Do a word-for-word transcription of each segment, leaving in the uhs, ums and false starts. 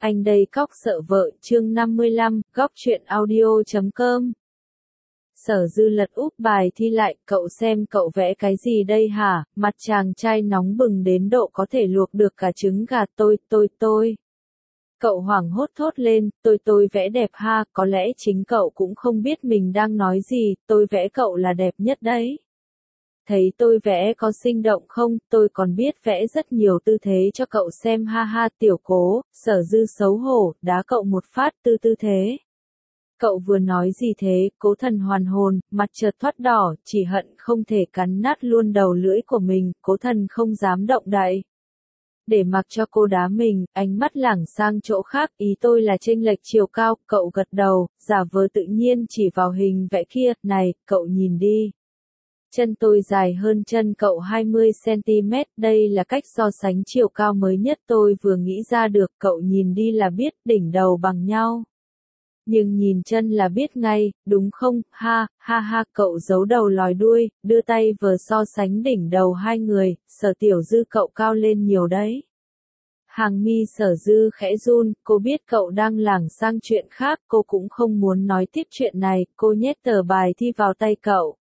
Anh đây cóc sợ vợ, chương năm mươi lăm, góc truyện audio chấm com. Sở Dư lật úp bài thi lại, cậu xem cậu vẽ cái gì đây hả? Mặt chàng trai nóng bừng đến độ có thể luộc được cả trứng gà. Tôi, tôi, tôi. Cậu hoảng hốt thốt lên, tôi tôi vẽ đẹp ha, có lẽ chính cậu cũng không biết mình đang nói gì, tôi vẽ cậu là đẹp nhất đấy. Thấy tôi vẽ có sinh động không, tôi còn biết vẽ rất nhiều tư thế cho cậu xem ha ha. Tiểu Cố, Sở Dư xấu hổ, đá cậu một phát tư tư thế. Cậu vừa nói gì thế? Cố Thần hoàn hồn, mặt chợt thoát đỏ, chỉ hận không thể cắn nát luôn đầu lưỡi của mình. Cố Thần không dám động đậy. Để mặc cho cô đá mình, ánh mắt lảng sang chỗ khác, ý tôi là chênh lệch chiều cao. Cậu gật đầu, giả vờ tự nhiên chỉ vào hình vẽ kia. Này, cậu nhìn đi. Chân tôi dài hơn chân cậu hai mươi xăng ti mét, đây là cách so sánh chiều cao mới nhất tôi vừa nghĩ ra được. Cậu nhìn đi là biết, đỉnh đầu bằng nhau. Nhưng nhìn chân là biết ngay, đúng không? Ha, ha ha, cậu giấu đầu lòi đuôi, đưa tay vừa so sánh đỉnh đầu hai người. Sở Tiểu Dư, cậu cao lên nhiều đấy. Hàng mi Sở Dư khẽ run, cô biết cậu đang lảng sang chuyện khác, cô cũng không muốn nói tiếp chuyện này. Cô nhét tờ bài thi vào tay cậu.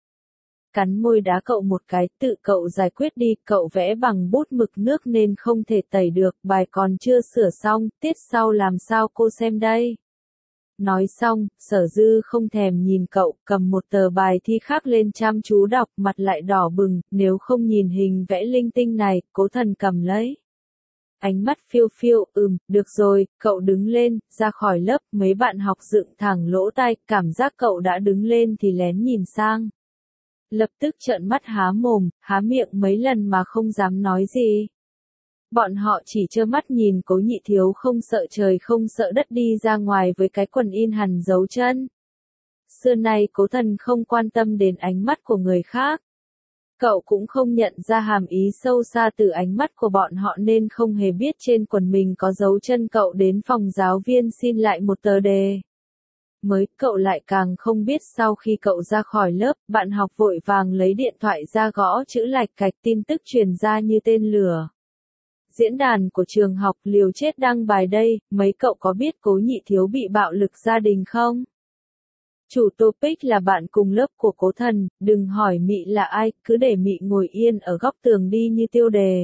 Cắn môi đá cậu một cái, tự cậu giải quyết đi. Cậu vẽ bằng bút mực nước nên không thể tẩy được, bài còn chưa sửa xong, tiết sau làm sao cô xem đây. Nói xong, Sở Dư không thèm nhìn cậu, cầm một tờ bài thi khác lên chăm chú đọc, mặt lại đỏ bừng. Nếu không nhìn hình vẽ linh tinh này. Cố Thần cầm lấy. Ánh mắt phiêu phiêu, ừm, được rồi. Cậu đứng lên, ra khỏi lớp. Mấy bạn học dựng thẳng lỗ tai, cảm giác cậu đã đứng lên thì lén nhìn sang. Lập tức trợn mắt há mồm, há miệng mấy lần mà không dám nói gì. Bọn họ chỉ trơ mắt nhìn Cố Nhị Thiếu không sợ trời không sợ đất đi ra ngoài với cái quần in hằn dấu chân. Xưa nay Cố Thần không quan tâm đến ánh mắt của người khác. Cậu cũng không nhận ra hàm ý sâu xa từ ánh mắt của bọn họ nên không hề biết trên quần mình có dấu chân. Cậu đến phòng giáo viên xin lại một tờ đề. Mới, cậu lại càng không biết sau khi cậu ra khỏi lớp, bạn học vội vàng lấy điện thoại ra gõ chữ lạch cạch, tin tức truyền ra như tên lửa. Diễn đàn của trường học, liều chết đăng bài đây, mấy cậu có biết Cố Nhị Thiếu bị bạo lực gia đình không? Chủ topic là bạn cùng lớp của Cố Thần, đừng hỏi Mị là ai, cứ để Mị ngồi yên ở góc tường đi như tiêu đề.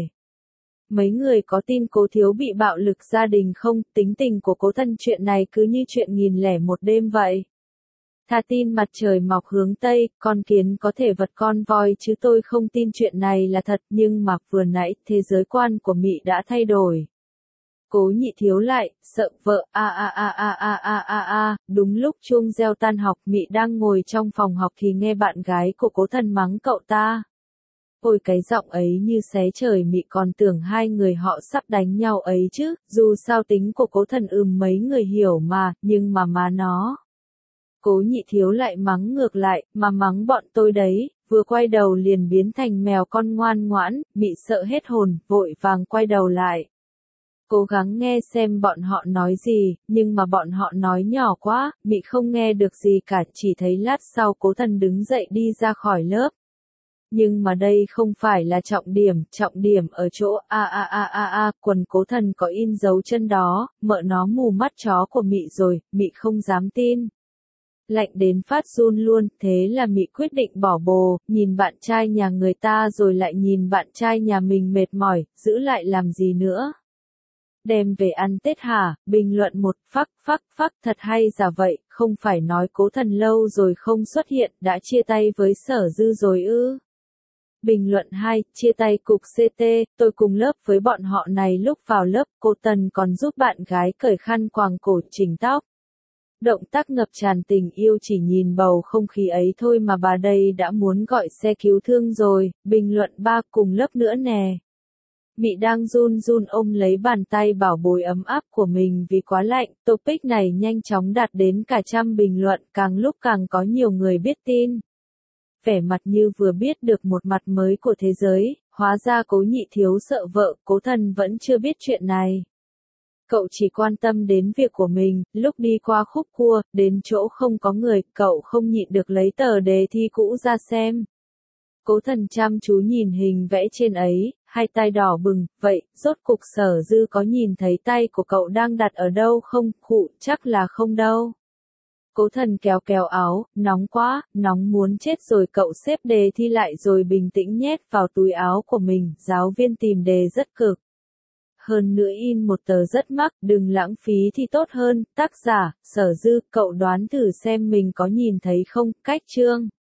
Mấy người có tin Cố Thiếu bị bạo lực gia đình không? Tính tình của Cố Thần chuyện này cứ như chuyện nghìn lẻ một đêm vậy. Thà tin mặt trời mọc hướng Tây, con kiến có thể vật con voi chứ tôi không tin chuyện này là thật. Nhưng mà vừa nãy, thế giới quan của Mị đã thay đổi. Cố Nhị Thiếu lại, sợ vợ, a a a a a a a a, đúng lúc chuông reo tan học, Mị đang ngồi trong phòng học thì nghe bạn gái của Cố Thần mắng cậu ta. Ôi cái giọng ấy như xé trời. Mị còn tưởng hai người họ sắp đánh nhau ấy chứ, dù sao tính của Cố Thần ừm mấy người hiểu mà, nhưng mà má nó. Cố Nhị Thiếu lại mắng ngược lại, mà mắng bọn tôi đấy, vừa quay đầu liền biến thành mèo con ngoan ngoãn. Mị sợ hết hồn, vội vàng quay đầu lại. Cố gắng nghe xem bọn họ nói gì, nhưng mà bọn họ nói nhỏ quá, Mị không nghe được gì cả, chỉ thấy lát sau Cố Thần đứng dậy đi ra khỏi lớp. Nhưng mà đây không phải là trọng điểm, trọng điểm ở chỗ a a a a a, quần Cố Thần có in dấu chân đó, mợ nó mù mắt chó của Mị rồi. Mị không dám tin. Lạnh đến phát run luôn, thế là Mị quyết định bỏ bồ, nhìn bạn trai nhà người ta rồi lại nhìn bạn trai nhà mình mệt mỏi, giữ lại làm gì nữa. Đem về ăn Tết hả? Bình luận một, phắc phắc phắc, thật hay giả vậy, không phải nói Cố Thần lâu rồi không xuất hiện, đã chia tay với Sở Dư rồi ư? Bình luận hai, chia tay cục xê tê, tôi cùng lớp với bọn họ này lúc vào lớp, cô Tần còn giúp bạn gái cởi khăn quàng cổ chỉnh tóc. Động tác ngập tràn tình yêu, chỉ nhìn bầu không khí ấy thôi mà bà đây đã muốn gọi xe cứu thương rồi. Bình luận ba, cùng lớp nữa nè. Mị đang run run ôm lấy bàn tay bảo bối ấm áp của mình vì quá lạnh. Topic này nhanh chóng đạt đến cả trăm bình luận, càng lúc càng có nhiều người biết tin. Vẻ mặt như vừa biết được một mặt mới của thế giới, hóa ra Cố Nhị Thiếu sợ vợ. Cố Thần vẫn chưa biết chuyện này. Cậu chỉ quan tâm đến việc của mình. Lúc đi qua khúc cua, đến chỗ không có người, cậu không nhịn được lấy tờ đề thi cũ ra xem. Cố Thần chăm chú nhìn hình vẽ trên ấy, hai tay đỏ bừng, vậy, rốt cục Sở Dư có nhìn thấy tay của cậu đang đặt ở đâu không? Khụ, chắc là không đâu. Cố Thần kéo kéo áo, nóng quá, nóng muốn chết rồi. Cậu xếp đề thi lại rồi bình tĩnh nhét vào túi áo của mình. Giáo viên tìm đề rất cực. Hơn nữa in một tờ rất mắc, đừng lãng phí thì tốt hơn. Tác giả, Sở Dư, cậu đoán thử xem mình có nhìn thấy không? Cách chương